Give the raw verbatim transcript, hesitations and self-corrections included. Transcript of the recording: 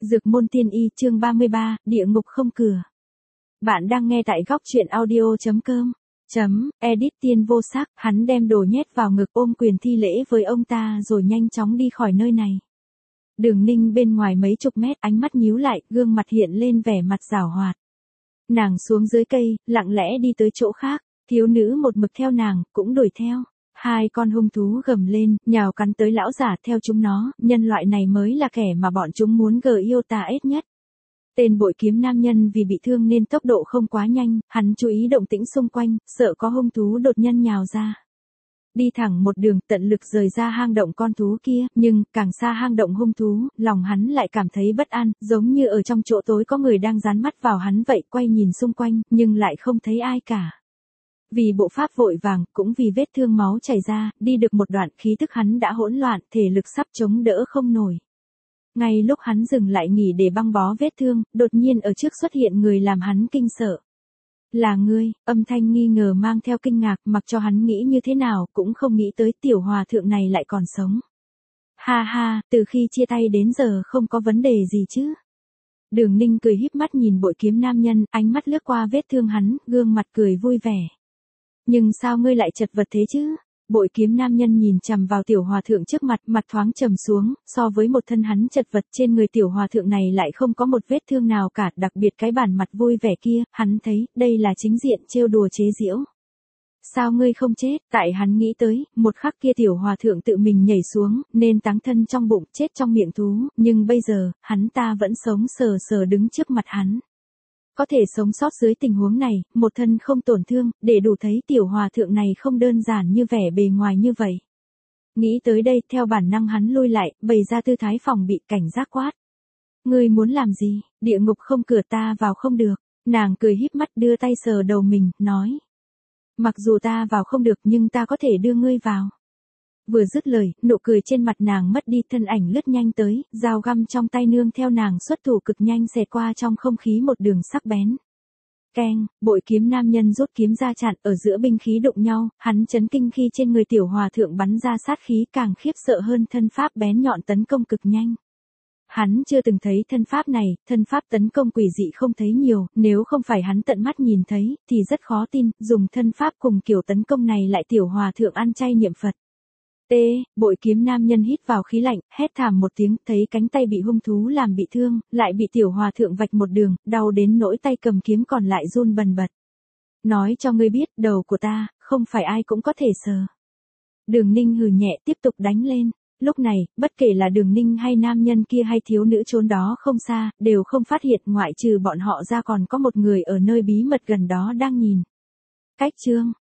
Dược môn tiên y chương ba mươi ba, địa ngục không cửa. Bạn đang nghe tại góc truyện audio chấm com. Chấm, edit tiên vô sắc, hắn đem đồ nhét vào ngực ôm quyền thi lễ với ông ta rồi nhanh chóng đi khỏi nơi này. Đường Ninh bên ngoài mấy chục mét, ánh mắt nhíu lại, gương mặt hiện lên vẻ mặt giảo hoạt. Nàng xuống dưới cây, lặng lẽ đi tới chỗ khác, thiếu nữ một mực theo nàng, cũng đuổi theo. Hai con hung thú gầm lên, nhào cắn tới lão giả, theo chúng nó, nhân loại này mới là kẻ mà bọn chúng muốn gờ yêu ta ết nhất. Tên bội kiếm nam nhân vì bị thương nên tốc độ không quá nhanh, hắn chú ý động tĩnh xung quanh, sợ có hung thú đột nhân nhào ra. Đi thẳng một đường tận lực rời ra hang động con thú kia, nhưng càng xa hang động hung thú, lòng hắn lại cảm thấy bất an, giống như ở trong chỗ tối có người đang dán mắt vào hắn vậy, quay nhìn xung quanh, nhưng lại không thấy ai cả. Vì bộ pháp vội vàng, cũng vì vết thương máu chảy ra, đi được một đoạn khí thức hắn đã hỗn loạn, thể lực sắp chống đỡ không nổi. Ngay lúc hắn dừng lại nghỉ để băng bó vết thương, đột nhiên ở trước xuất hiện người làm hắn kinh sợ. Là ngươi, âm thanh nghi ngờ mang theo kinh ngạc, mặc cho hắn nghĩ như thế nào cũng không nghĩ tới tiểu hòa thượng này lại còn sống. Ha ha, từ khi chia tay đến giờ không có vấn đề gì chứ. Đường Ninh cười híp mắt nhìn bội kiếm nam nhân, ánh mắt lướt qua vết thương hắn, gương mặt cười vui vẻ. Nhưng sao ngươi lại chật vật thế chứ? Bội kiếm nam nhân nhìn chằm vào tiểu hòa thượng trước mặt, mặt thoáng trầm xuống, so với một thân hắn chật vật trên người tiểu hòa thượng này lại không có một vết thương nào cả, đặc biệt cái bản mặt vui vẻ kia, hắn thấy, đây là chính diện trêu đùa chế giễu. Sao ngươi không chết? Tại hắn nghĩ tới, một khắc kia tiểu hòa thượng tự mình nhảy xuống, nên táng thân trong bụng, chết trong miệng thú, nhưng bây giờ, hắn ta vẫn sống sờ sờ đứng trước mặt hắn. Có thể sống sót dưới tình huống này, một thân không tổn thương, để đủ thấy tiểu hòa thượng này không đơn giản như vẻ bề ngoài như vậy. Nghĩ tới đây, theo bản năng hắn lui lại, bày ra tư thái phòng bị, cảnh giác quát. Ngươi muốn làm gì? Địa ngục không cửa, ta vào không được. Nàng cười híp mắt đưa tay sờ đầu mình, nói. Mặc dù ta vào không được nhưng ta có thể đưa ngươi vào. Vừa dứt lời, nụ cười trên mặt nàng mất đi, thân ảnh lướt nhanh tới, dao găm trong tay nương theo nàng xuất thủ cực nhanh xẹt qua trong không khí một đường sắc bén. Keng, bội kiếm nam nhân rút kiếm ra chặn, ở giữa binh khí đụng nhau, hắn chấn kinh khi trên người tiểu hòa thượng bắn ra sát khí, càng khiếp sợ hơn thân pháp bén nhọn tấn công cực nhanh. Hắn chưa từng thấy thân pháp này, thân pháp tấn công quỷ dị không thấy nhiều, nếu không phải hắn tận mắt nhìn thấy, thì rất khó tin, dùng thân pháp cùng kiểu tấn công này lại tiểu hòa thượng ăn chay niệm Phật. T, bội kiếm nam nhân hít vào khí lạnh, hét thảm một tiếng, thấy cánh tay bị hung thú làm bị thương, lại bị tiểu hòa thượng vạch một đường, đau đến nỗi tay cầm kiếm còn lại run bần bật. Nói cho ngươi biết, đầu của ta, không phải ai cũng có thể sờ. Đường Ninh hừ nhẹ tiếp tục đánh lên. Lúc này, bất kể là Đường Ninh hay nam nhân kia hay thiếu nữ trốn đó không xa, đều không phát hiện ngoại trừ bọn họ ra còn có một người ở nơi bí mật gần đó đang nhìn. Cách chương.